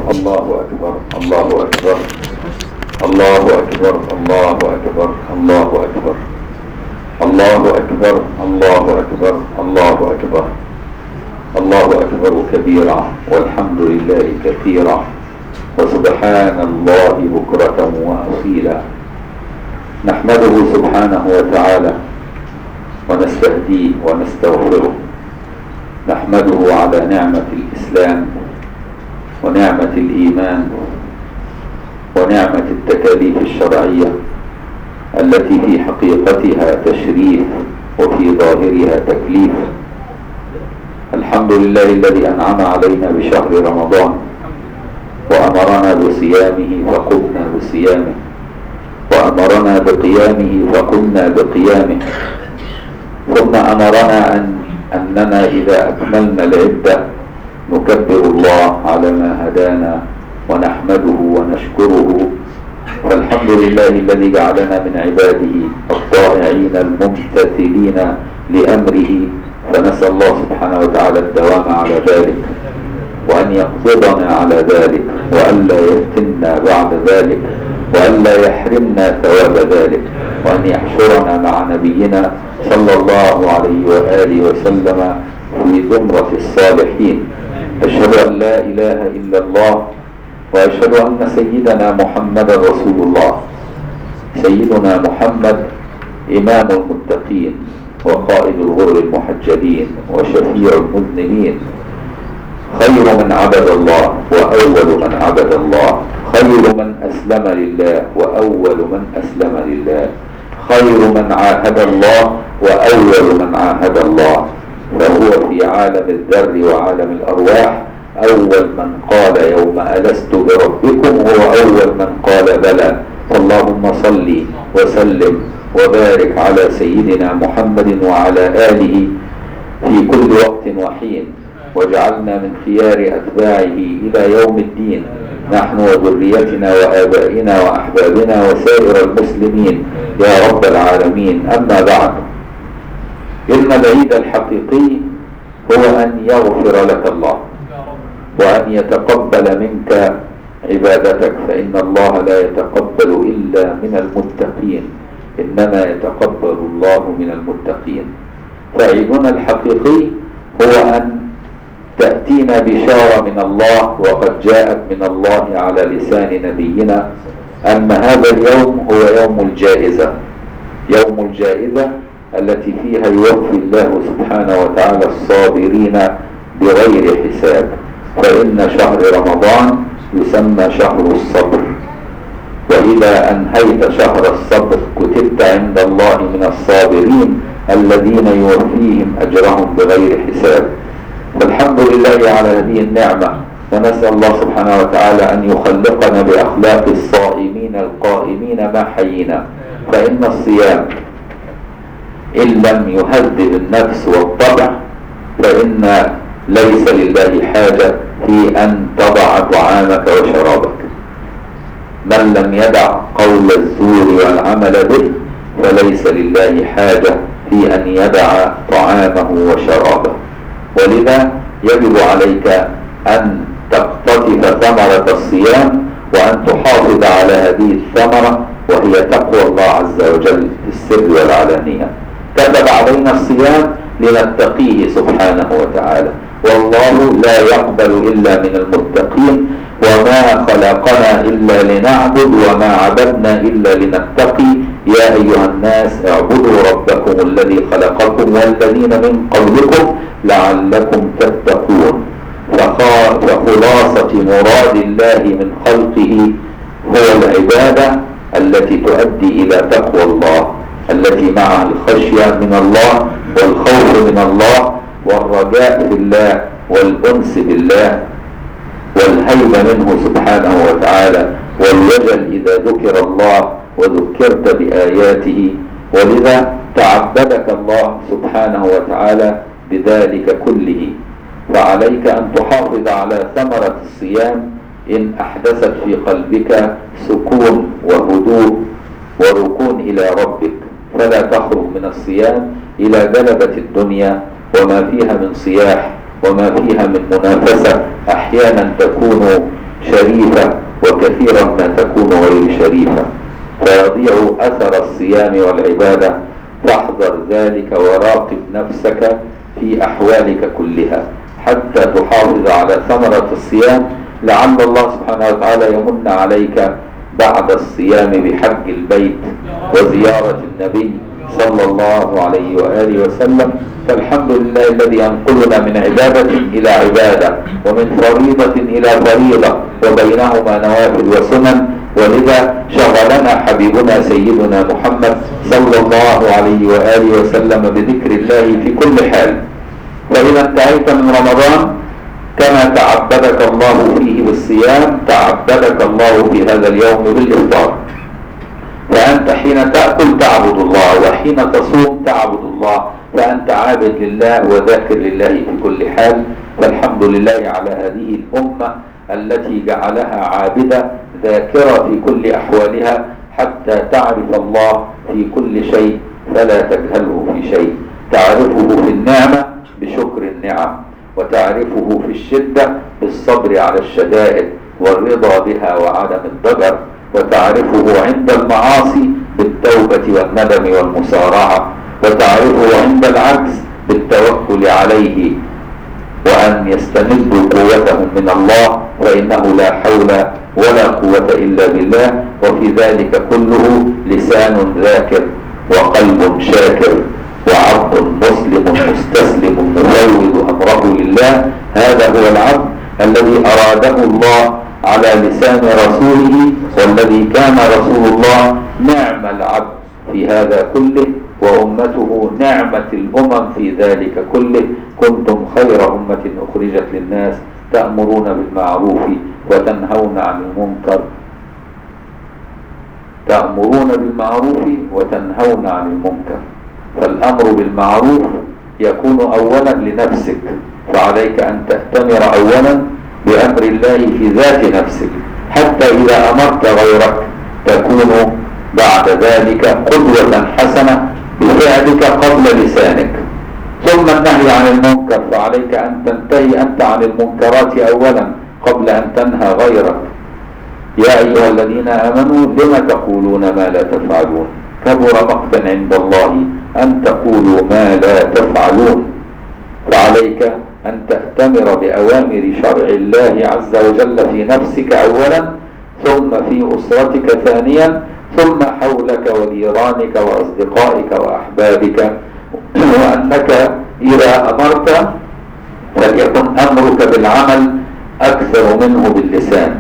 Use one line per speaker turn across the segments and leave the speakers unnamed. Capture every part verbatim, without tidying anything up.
الله أكبر الله أكبر الله أكبر الله أكبر الله أكبر الله أكبر الله أكبر الله أكبر الله أكبر كبيرا والحمد لله كثيرا وسبحان الله بكرة وأصيلا. نحمده سبحانه وتعالى ونستهديه ونستغفره. نحمده على نعمة الإسلام ونعمة الإيمان ونعمة التكاليف الشرعية التي في حقيقتها تشريف وفي ظاهرها تكليف. الحمد لله الذي أنعم علينا بشهر رمضان وأمرنا بصيامه فقمنا بصيامه وأمرنا بقيامه فقمنا بقيامه، ثم أمرنا أن أننا إذا أكملنا العدة نكبر الله على ما هدانا ونحمده ونشكره. فالحمد لله الذي جعلنا من عباده الطائعين الممتثلين لأمره، فنسأل الله سبحانه وتعالى الدوام على ذلك وأن يقبضنا على ذلك وألا يفتنا بعد ذلك وألا يحرمنا ثواب ذلك، وأن يحشرنا مع نبينا صلى الله عليه وآله وسلم في زمرة الصالحين. أشهد أن لا إله إلا الله وأشهد أن سيدنا محمد رسول الله. سيدنا محمد إمام المتقين وقائد الغر المحجلين وشفيع المذنبين، خير من عبد الله وأول من عبد الله، خير من أسلم لله وأول من أسلم لله، خير من عاهد الله وأول من عاهد الله. فهو في عالم الذر وعالم الأرواح أول من قال يوم ألست بربكم، هو أول من قال بلى. اللهم صل وسلم وبارك على سيدنا محمد وعلى آله في كل وقت وحين، واجعلنا من خيار أتباعه إلى يوم الدين، نحن وذريتنا وآبائنا وأحبابنا وسائر المسلمين يا رب العالمين. أما بعد، إن العيد الحقيقي هو أن يغفر لك الله وأن يتقبل منك عبادتك، فإن الله لا يتقبل إلا من المتقين، إنما يتقبل الله من المتقين. فعيدنا الحقيقي هو أن تأتينا بشارة من الله، وقد جاءت من الله على لسان نبينا، أن هذا اليوم هو يوم الجائزة، يوم الجائزة التي فيها يوفي الله سبحانه وتعالى الصابرين بغير حساب. فإن شهر رمضان يسمى شهر الصبر، وإذا أنهيت شهر الصبر كتبت عند الله من الصابرين الذين يوفيهم أجرهم بغير حساب. فالحمد لله على هذه النعمة، ونسأل الله سبحانه وتعالى أن يخلقنا بأخلاق الصائمين القائمين ما حيينا. فإن الصيام إن لم يهذب النفس والطبع فإن ليس لله حاجة في أن تضع طعامك وشرابك. من لم يدع قول الزور والعمل به فليس لله حاجة في أن يدع طعامه وشرابه. ولذا يجب عليك أن تقتطف ثمرة الصيام وأن تحافظ على هذه الثمرة، وهي تقوى الله عز وجل في السر والعلانية. كتب علينا الصيام لنتقيه سبحانه وتعالى، والله لا يقبل إلا من المتقين، وما خلقنا إلا لنعبد وما عبدنا إلا لنتقي. يا أيها الناس اعبدوا ربكم الذي خلقكم والذين من قبلكم لعلكم تتقون. فخلاصة مراد الله من خلقه هو العبادة التي تؤدي إلى تقوى الله، التي معها الخشية من الله والخوف من الله والرجاء بالله والأنس بالله والهيبة منه سبحانه وتعالى، والوجل إذا ذكر الله وذكرت بآياته. ولذا تعبدك الله سبحانه وتعالى بذلك كله. فعليك أن تحافظ على ثمرة الصيام إن أحدثت في قلبك سكون وهدوء وركون إلى ربك، فلا تخرج من الصيام إلى جلبة الدنيا وما فيها من صياح وما فيها من منافسة أحيانا تكون شريفة وكثيرا ما تكون غير شريفة، فيضيع أثر الصيام والعبادة. فاحذر ذلك وراقب نفسك في أحوالك كلها حتى تحافظ على ثمرة الصيام، لعل الله سبحانه وتعالى يمن عليك بعد الصيام بحج البيت وزيارة النبي صلى الله عليه وآله وسلم. فالحمد لله الذي ينقلنا من عبادة إلى عبادة ومن فريضة إلى فريضة وبينهما نوافل وسنن، ولذا شغلنا حبيبنا سيدنا محمد صلى الله عليه وآله وسلم بذكر الله في كل حال. فإذا انتهيت من رمضان كما تعبدك الله فيه بالصيام تعبدك الله في هذا اليوم بالإفطار. فأنت حين تأكل تعبد الله، وحين تصوم تعبد الله، فأنت عابد لله وذاكر لله في كل حال. فالحمد لله على هذه الأمة التي جعلها عابدة ذاكرة في كل أحوالها حتى تعرف الله في كل شيء فلا تجهله في شيء. تعرفه في النعمة بشكر النعم، وتعرفه في الشدة بالصبر على الشدائد والرضا بها وعدم الضجر، وتعرفه عند المعاصي بالتوبة والندم والمسارعة، وتعرفه عند العجز بالتوكل عليه وأن يستمدوا قوتهم من الله، فإنه لا حول ولا قوة إلا بالله. وفي ذلك كله لسان ذاكر وقلب شاكر وعبد مسلم مستسلم مفوض أمره لله. هذا هو العبد الذي أراده الله على لسان رسوله، والذي كان رسول الله نعم العبد في هذا كله، وأمته نعمة الأمم في ذلك كله. كنتم خير أمة أخرجت للناس تأمرون بالمعروف وتنهون عن المنكر تأمرون بالمعروف وتنهون عن المنكر. فالأمر بالمعروف يكون أولا لنفسك، فعليك أن تأتمر أولا بأمر الله في ذات نفسك، حتى إذا أمرت غيرك تكون بعد ذلك قدوة حسنة بفعلك قبل لسانك. ثم النهي عن المنكر، فعليك أن تنتهي أنت عن المنكرات أولا قبل أن تنهى غيرك. يا أيها الذين آمنوا لم تقولون ما لا تفعلون كبر مقتا عند الله أن تقولوا ما لا تفعلون. فعليك أن تأتمر بأوامر شرع الله عز وجل في نفسك أولا، ثم في أسرتك ثانيا، ثم حولك وجيرانك وأصدقائك وأحبابك. وأنك إذا أمرت فليكن أمرك بالعمل أكثر منه باللسان.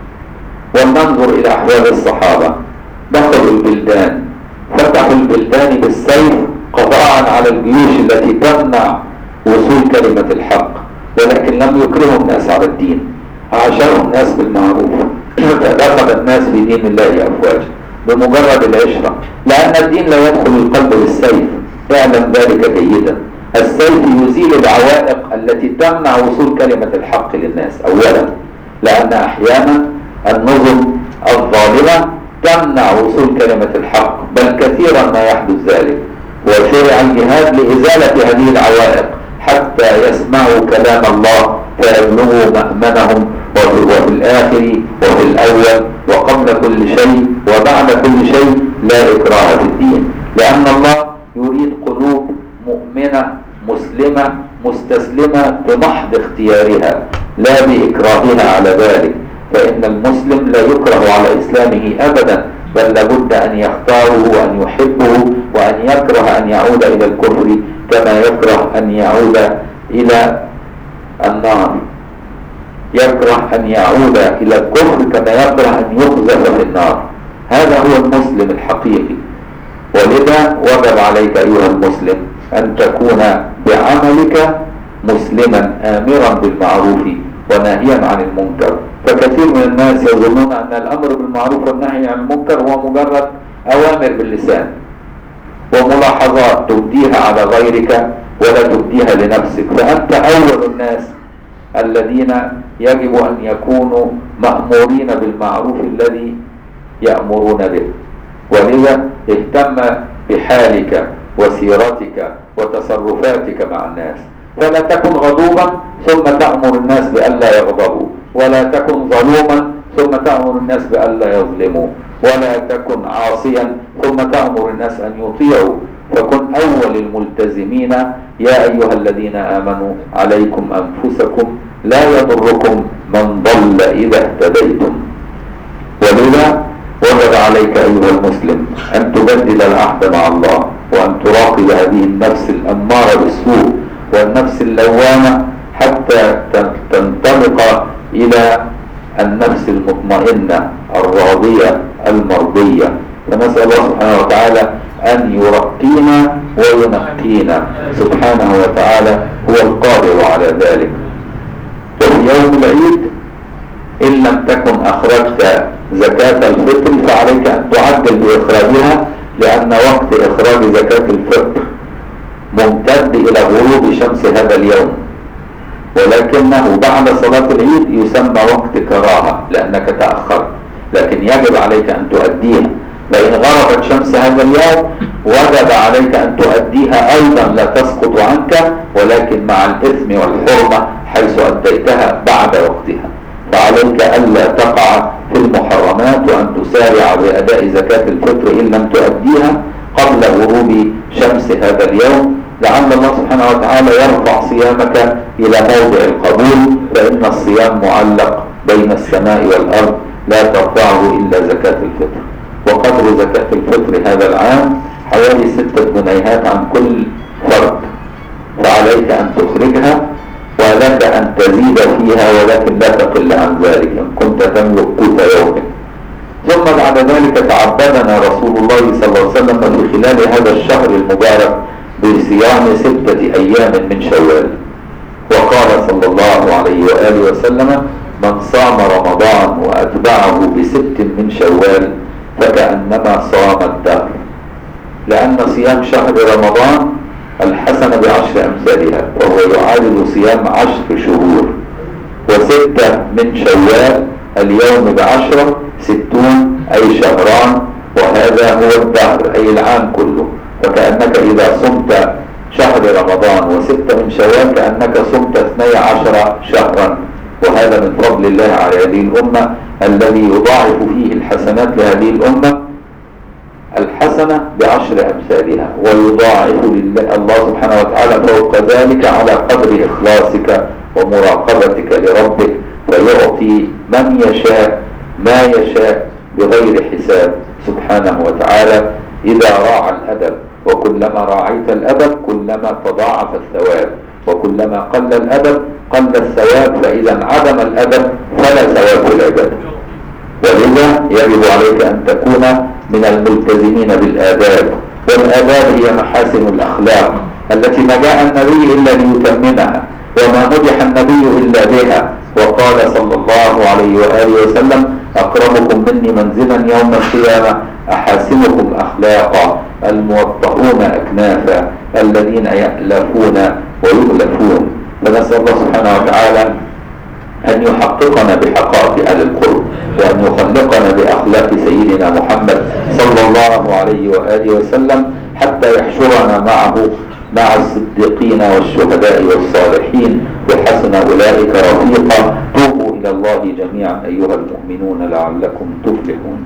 ولننظر إلى أحوال الصحابة. دخلوا البلدان، فتحوا البلدان بالسيف قضاء على الجيوش التي تمنع وصول كلمة الحق، ولكن لم يكرهوا الناس على الدين، عاشروا الناس بالمعروف، فدخل الناس في دين الله أفواجا بمجرد العشرة، لأن الدين لا يدخل القلب بالسيف. اعلم ذلك جيدا. السيف يزيل العوائق التي تمنع وصول كلمة الحق للناس أولا، لأن أحيانا النظم الظالمة تمنع وصول كلمة الحق، بل كثيرا ما يحدث ذلك. وشرع الجهاد لإزالة هذه العوائق حتى يسمعوا كلام الله فيبلغوا مأمنهم، وفي الآخر وفي الأول وقبل كل شيء وبعد كل شيء لا إكراه في الدين، لأن الله يريد قلوب مؤمنة مسلمة مستسلمة بمحض اختيارها لا بإكراهها على ذلك. فإن المسلم لا يكره على إسلامه أبدا، بل لابد أن يختاره وأن يحبه، وأن يكره أن يعود إلى الكفر كما يكره أن يعود إلى النار، يكره أن يعود إلى الكفر كما يكره أن يقذف في النار. هذا هو المسلم الحقيقي. ولذا وجب عليك أيها المسلم أن تكون بعملك مسلما آمرا بالمعروف وناهيا عن المنكر. فكثير من الناس يظنون أن الأمر بالمعروف والنهي عن المنكر هو مجرد أوامر باللسان وملاحظات تبديها على غيرك ولا تبديها لنفسك. فأنت أول الناس الذين يجب أن يكونوا مأمورين بالمعروف الذي يأمرون به. ولذا اهتم بحالك وسيرتك وتصرفاتك مع الناس، فلا تكن غضوبا ثم تأمر الناس بألا يغضبوا، ولا تكن ظلوما ثم تأمر الناس بألا يظلموا، ولا تكن عاصيا ثم تأمر الناس أن يطيعوا، فكن أول الملتزمين. يا أيها الذين آمنوا عليكم أنفسكم لا يضركم من ضل إذا اهتديتم. ولذا وجب عليك أيها المسلم أن تبدل العهد مع الله، وأن تراقب هذه النفس الأمارة بالسوء والنفس اللوامة حتى تنطلق إلى النفس المطمئنة الراضية المرضية. فنسأل الله سبحانه وتعالى أن يرقينا وينقينا سبحانه وتعالى، هو القادر على ذلك. وفي يوم العيد إن لم تكن أخرجت زكاة الفطر فعليك أن تعدل بإخراجها، لأن وقت إخراج زكاة الفطر ممتد إلى غروب شمس هذا اليوم، ولكنه بعد صلاة العيد يسمى وقت كراهة لأنك تأخرت، لكن يجب عليك أن تؤديها. فإن غربت شمس هذا اليوم وجب عليك أن تؤديها أيضا، لا تسقط عنك، ولكن مع الإثم والحرمة حيث أديتها بعد وقتها. فعليك ألا تقع في المحرمات، وأن تسارع بأداء زكاة الفطر إن لم تؤديها قبل غروب شمس هذا اليوم، لعل الله سبحانه وتعالى يرفع صيامك إلى موضع القبول، فإن الصيام معلق بين السماء والأرض لا ترفعه إلا زكاة الفطر. وقدر زكاة الفطر هذا العام حوالي ستة جنيهات عن كل فرد، فعليك أن تخرجها، ولك أن تزيد فيها ولكن لا تقل عن ذلك إن كنت تملك قوت يومك. ثم بعد ذلك تعبدنا رسول الله صلى الله عليه وسلم في خلال هذا الشهر المبارك بصيام ستة أيام من شوال، وقال صلى الله عليه وآله وسلم: من صام رمضان وأتبعه بست من شوال فكأنما صام الدهر، لأن صيام شهر رمضان الحسنة بعشر أمثالها، وهو يعادل صيام عشر شهور. وستة من شوال اليوم بعشرة ستون أي شهران، وهذا هو الدهر أي العام كله. فكأنك إذا صمت شهر رمضان وستة من شوال كأنك صمت اثني عشر شهرا، وهذا من فضل الله على هذه الأمة الذي يضاعف فيه الحسنات لهذه الأمة الحسنة بعشر أمثالها، ويضاعف لله الله سبحانه وتعالى فوق ذلك على قدر إخلاصك ومراقبتك لربك، فيعطي من يشاء ما يشاء بغير حساب سبحانه وتعالى إذا راعى الأدب. وكلما راعيت الأدب كلما تضاعف الثواب، وكلما قل الأدب قل الثواب، فإذا انعدم الأدب فلا ثواب في العبادة. ولذا يجب عليك أن تكون من الملتزمين بالآداب، والآداب هي محاسن الأخلاق التي ما جاء النبي إلا ليتممها، وما مدح النبي إلا بها. وقال صلى الله عليه وآله وسلم: أقربكم مني منزلا يوم القيامة أحاسنكم أخلاقا الموطئون أكنافا الذين يألفون ويؤلفون. فنسأل الله سبحانه وتعالى أن يحققنا بحقائق أهل القرب، وأن يخلقنا بأخلاق سيدنا محمد صلى الله عليه وآله وسلم، حتى يحشرنا معه مع الصديقين والشهداء والصالحين، وحسن أولئك رفيقا. توبوا إلى الله جميعا أيها المؤمنون لعلكم تفلحون.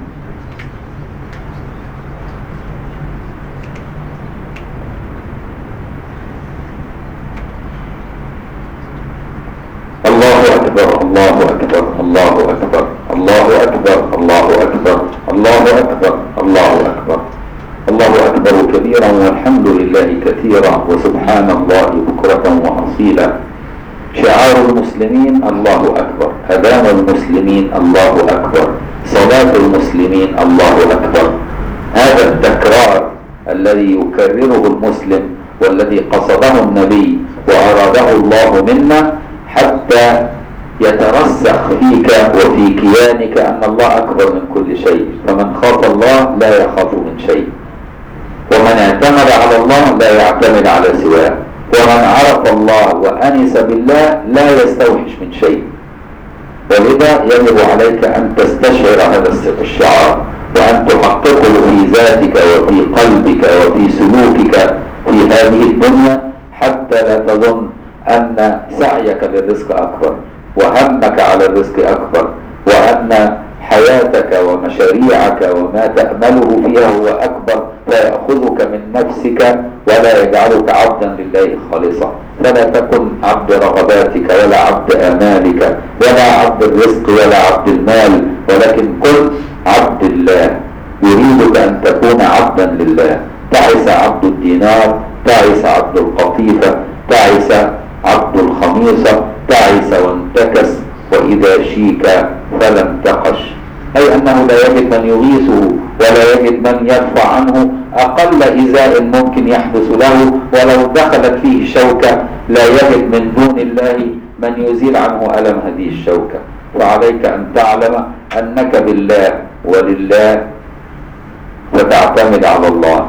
الله أكبر الله أكبر الله أكبر الله أكبر الله أكبر الله أكبر الله أكبر الله أكبر كبيرا، والحمد لله كثيرا، وسبحان الله بكرة وأصيلا. شعار المسلمين الله أكبر، أذان المسلمين الله أكبر، صلاة المسلمين الله أكبر. هذا التكرار الذي يكرره المسلم والذي قصده النبي وأراده الله منا حتى يترسخ فيك وفي كيانك أن الله أكبر من كل شيء. فمن خاف الله لا يخاف من شيء، ومن اعتمد على الله لا يعتمد على سواه، ومن عرف الله وأنس بالله لا يستوحش من شيء. ولذا يجب عليك أن تستشعر هذا الشعار، وأن تحققه في ذاتك وفي قلبك وفي سلوكك في هذه الدنيا، حتى لا تظن أن سعيك للرزق أكبر. وهمك على الرزق أكبر، وأن حياتك ومشاريعك وما تأمله فيها هو أكبر، فيأخذك من نفسك ولا يجعلك عبدا لله خالصا. فلا تكن عبد رغباتك ولا عبد آمالك ولا عبد الرزق ولا عبد المال، ولكن كن عبد الله. يريدك أن تكون عبدا لله. تعس عبد الدينار، تعس عبد القطيفة، تعس عبد الخميصة، تعس وانتكس وإذا شيك فلم تقش، أي أنه لا يجد من يغيثه ولا يجد من يدفع عنه أقل إزاء ممكن يحدث له، ولو دخلت فيه شوكة لا يجد من دون الله من يزيل عنه ألم هذه الشوكة. وعليك أن تعلم أنك بالله ولله، فتعتمد على الله.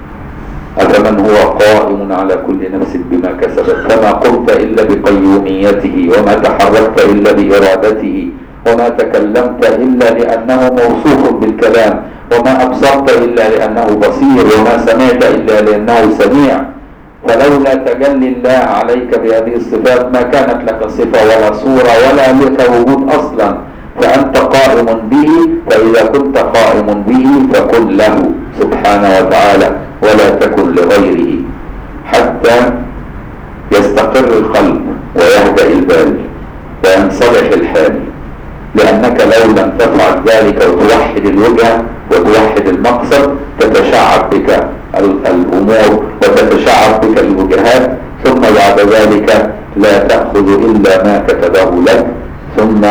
أفمن هو قائم على كل نفس بما كسبت، فما قمت إلا بقيوميته، وما تحركت إلا بإرادته، وما تكلمت إلا لأنه موصوف بالكلام، وما أبصرت إلا لأنه بصير، وما سمعت إلا لأنه سميع. فلولا تجلي الله عليك بهذه الصفات ما كانت لك صفة ولا صورة ولا لك وجود أصلا. فأنت قائم به، فإذا كنت قائم به فكن له سبحانه وتعالى ولا تكن لغيره، حتى يستقر القلب ويهدأ البال وينصلح الحال. لأنك لو لم تفعل ذلك وتوحد الوجهة وتوحد المقصد تتشعب بك الأمور وتتشعب بك الوجهات، ثم بعد ذلك لا تأخذ إلا ما كتبه لك، ثم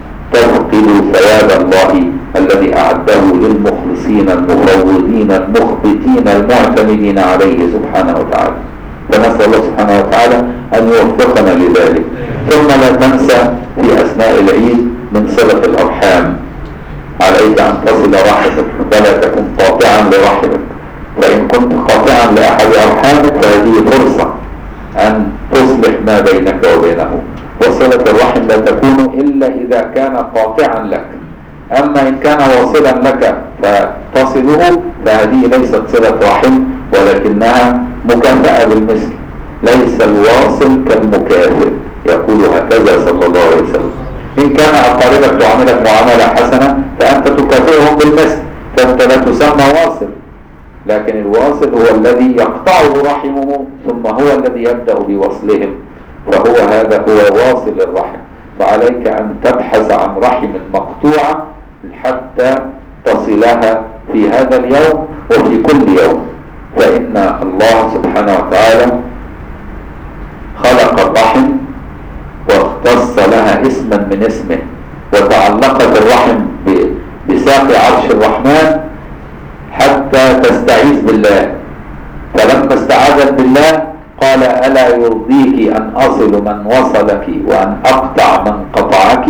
تفقد ثواب الله الذي أعده للمخلصين المفوضين المخبتين المعتمدين عليه سبحانه وتعالى. فنسأل الله سبحانه وتعالى أن يوفقنا لذلك. ثم لا تنسى في أثناء العيد من صلة الأرحام. عليك أن تصل رحمك ولا تكن قاطعا لرحمك، فإن كنت قاطعا لأحد أرحامك فهذه فرصة أن تصلح ما بينك وبينه. وصلة الرحم لا تكون إلا إذا كان قاطعا لك، أما إن كان واصلا لك فتصله فهذه ليست صلة رحم ولكنها مكافأة بالمثل. ليس الواصل كالمكافئ، يقول هكذا صلى الله عليه وسلم. إن كان أقاربك تعاملك معاملة حسنة فأنت تكافئهم بالمثل، فأنت لا تسمى واصل. لكن الواصل هو الذي يقطعه رحمه ثم هو الذي يبدأ بوصلهم، فهو هذا هو واصل الرحم. فعليك أن تبحث عن رحم مقطوعة حتى تصلها في هذا اليوم وفي كل يوم. فإن الله سبحانه وتعالى خلق الرحم واختص لها اسما من اسمه، وتعلقت الرحم بساق عرش الرحمن حتى تستعيذ بالله. فلما استعاذت بالله قال ألا يرضيك أن أصل من وصلك وأن أقطع من قطعك؟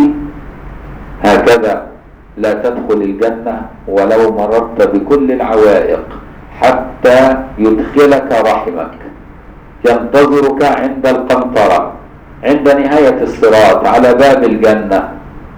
هكذا لا تدخل الجنة ولو مررت بكل العوائق حتى يدخلك رحمك، ينتظرك عند القنطرة عند نهاية الصراط على باب الجنة،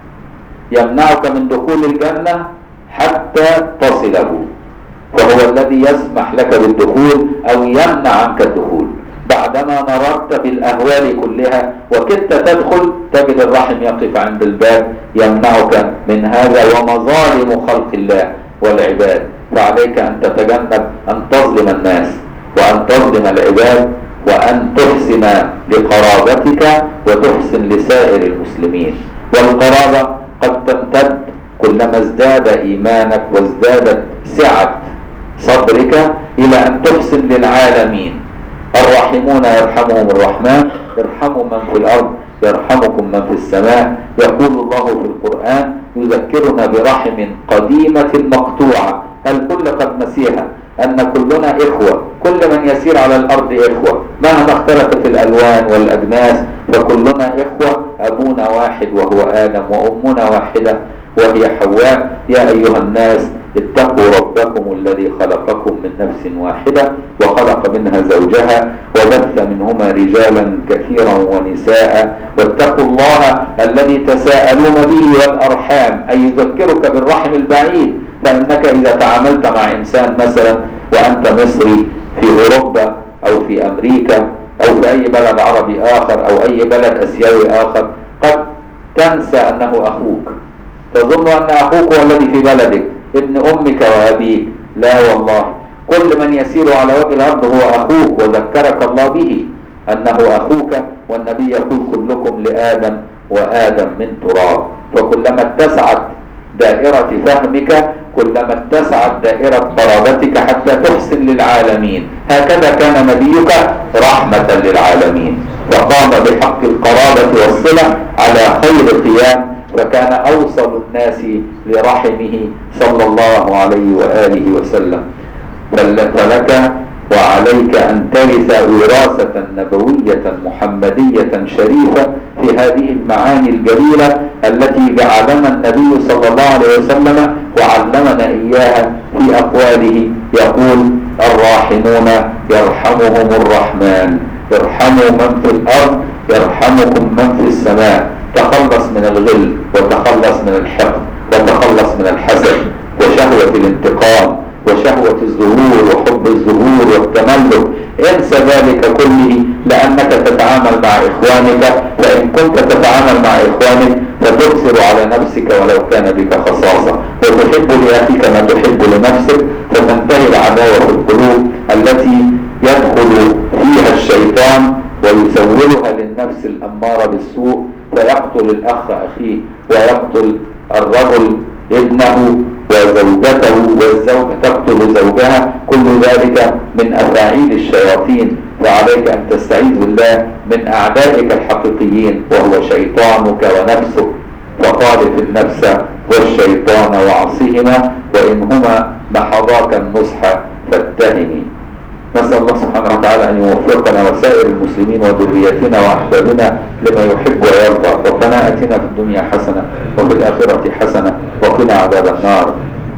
يمنعك من دخول الجنة حتى تصله، فهو الذي يسمح لك بالدخول أو يمنع عنك الدخول. بعدما مررت بالأهوال كلها وكدت تدخل تجد الرحم يقف عند الباب يمنعك من هذا ومظالم خلق الله والعباد. فعليك أن تتجنب أن تظلم الناس وأن تظلم العباد وأن تحسن لقرابتك وتحسن لسائر المسلمين. والقرابة قد تمتد كلما ازداد إيمانك وازدادت سعة صدرك إلى أن تحسن للعالمين. الراحمون يرحمهم الرحمن، ارحموا من في الأرض يرحمكم من في السماء. يقول الله في القرآن يذكرنا برحم قديمة مقطوعة الكل قد نسيها، أن كلنا إخوة، كل من يسير على الأرض إخوة مهما اختلفت الألوان والأجناس، فكلنا إخوة، أبونا واحد وهو آدم وأمنا واحدة وهي حواء. يا أيها الناس اتقوا ربكم الذي خلقكم من نفس واحدة وخلق منها زوجها وبث منهما رجالا كثيرا ونساء واتقوا الله الذي تساءلون به والأرحام، أي يذكرك بالرحم البعيد. فإنك إذا تعاملت مع إنسان مثلا وأنت مصري في أوروبا أو في أمريكا أو في أي بلد عربي آخر أو أي بلد أسيوي آخر، قد تنسى أنه أخوك، تظن أن أخوك هو الذي في بلدك ابن أمك وأبيك. لا والله، كل من يسير على وجه الأرض هو أخوك، وذكرك الله به أنه أخوك. والنبي يقول كلكم لآدم وآدم من تراب. فكلما اتسعت دائرة فهمك كلما اتسعت دائرة قرابتك حتى تحسن للعالمين. هكذا كان نبيك رحمة للعالمين، فقام بحق القرابة والصلة على خير قيام، فكان أوصل الناس لرحمه صلى الله عليه وآله وسلم. فلك وعليك أن ترث وراثة نبوية محمدية شريفة في هذه المعاني الجليلة التي جعلنا النبي صلى الله عليه وسلم وعلمنا إياها في أقواله. يقول الراحمون يرحمهم الرحمن، ارحموا من في الأرض يرحمكم من في السماء. تخلص من الغل، وتخلص من الحقد، وتخلص من الحسد وشهوة الانتقام وشهوة الظهور وحب الظهور والتملك. انسى ذلك كله لأنك تتعامل مع إخوانك، فإن كنت تتعامل مع إخوانك فتبصر على نفسك ولو كان بك خصاصة، وتحب لأخيك ما تحب لنفسك، فتنتهي العداوة في القلوب التي يدخل فيها الشيطان ويسولها للنفس الأمارة بالسوء، فيقتل الأخ أخيه، ويقتل الرجل ابنه، وزوجته، والزوجة تقتل زوجها. كل ذلك من أفاعيل الشياطين. فعليك أن تستعيذ بالله من أعدائك الحقيقيين وهو شيطانك ونفسك. فخالف النفس والشيطان وعصيهما، وإنهما محضاك النصح فاتهمي. نسأل الله سبحانه وتعالى أن يوفقنا وسائر المسلمين وذريتنا وأحبابنا لما يحب ويرضى. ربنا آتنا في الدنيا حسنة وفي الآخرة حسنة وقنا عذاب النار.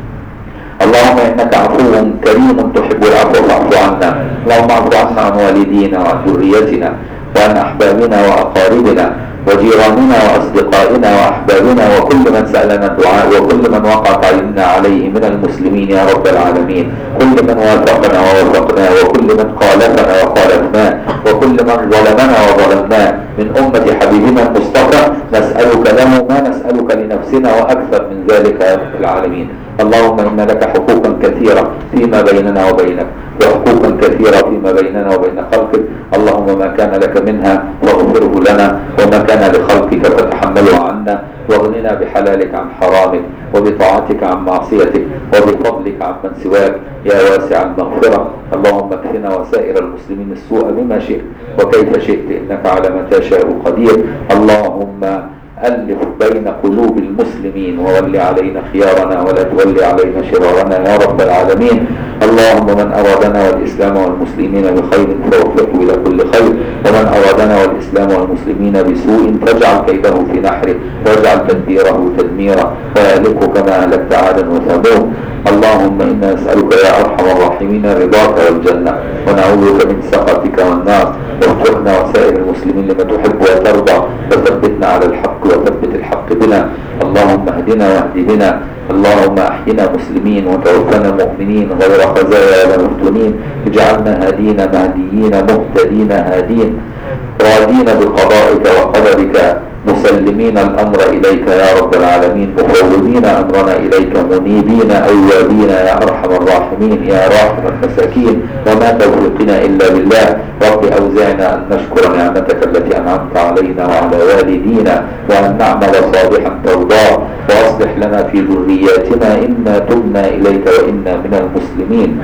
اللهم إنك عفو كريم تحب العفو فاعف عنا. اللهم اعف عنا عن والدينا وعن ذريتنا وعن أحبابنا وأقاربنا وجيراننا وأصدقائنا وأحبابنا وكل من سألنا الدعاء وكل من وقعت عيننا عليه من المسلمين يا رب العالمين. كل من وافقنا ووافقنا، وكل من خالفنا وخالفناه، وكل من ظلمنا وظلمناه من أمة حبيبنا المصطفى، نسألك له ما نسألك لنفسنا وأكثر من ذلك يا رب العالمين. اللهم إن لك حقوقا كثيرة فيما بيننا وبينك، وحقوقا كثيرة فيما بيننا وبين خلقك. اللهم ما كان لك منها فاغفره لنا، وما كان لخلقك فتحمله عنا، واغننا بحلالك عن حرامك، وبطاعتك عن معصيتك، وبفضلك عن من سواك يا واسع المغفرة. اللهم اكفنا وسائر المسلمين السوء بما شئت وكيف شئت، إنك على ما تشاء قدير. اللهم ألف بين قلوب المسلمين وول علينا خيارنا ولا تولي علينا شرارنا يا رب العالمين. اللهم من أرادنا والإسلام والمسلمين بخير فوفقه إلى كل خير، ومن أرادنا والإسلام والمسلمين بسوء فاجعل كيده في نحره، واجعل تدبيره تدميرا، وأهلكه كما أهلكت عادا وثمود. اللهم إنا نسألك يا أرحم الراحمين رضاك والجنة، ونعوذ بك من سخطك والنار. وفقنا وسائر المسلمين لما تحب وترضى، وثبتنا على الحق وثبت الحق بنا. اللهم اهدنا واهد بنا. اللهم احينا مسلمين وتوفنا مؤمنين غير خزايا ولا مفتونين. اجعلنا هادين مهديين مهتدين هادين، راضين بقضائك وقدرك، مسلمين الأمر إليك يا رب العالمين، مفوضين أمرنا إليك، منيبين أوابين يا أرحم الراحمين يا راحم المساكين. وما توفيقنا إلا بالله. رب أوزعنا أن نشكر نعمتك التي أنعمت علينا وعلى والدينا، وأن نعمل صالحا ترضاه، وأصلح لنا في ذرياتنا إنا تبنا إليك وإنا من المسلمين.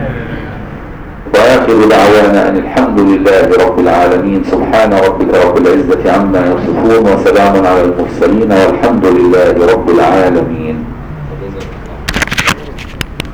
وآخر دعوانا أن الحمد لله رب العالمين. سبحان ربك رب العزة عما يصفون، وسلام على المرسلين، والحمد لله رب العالمين.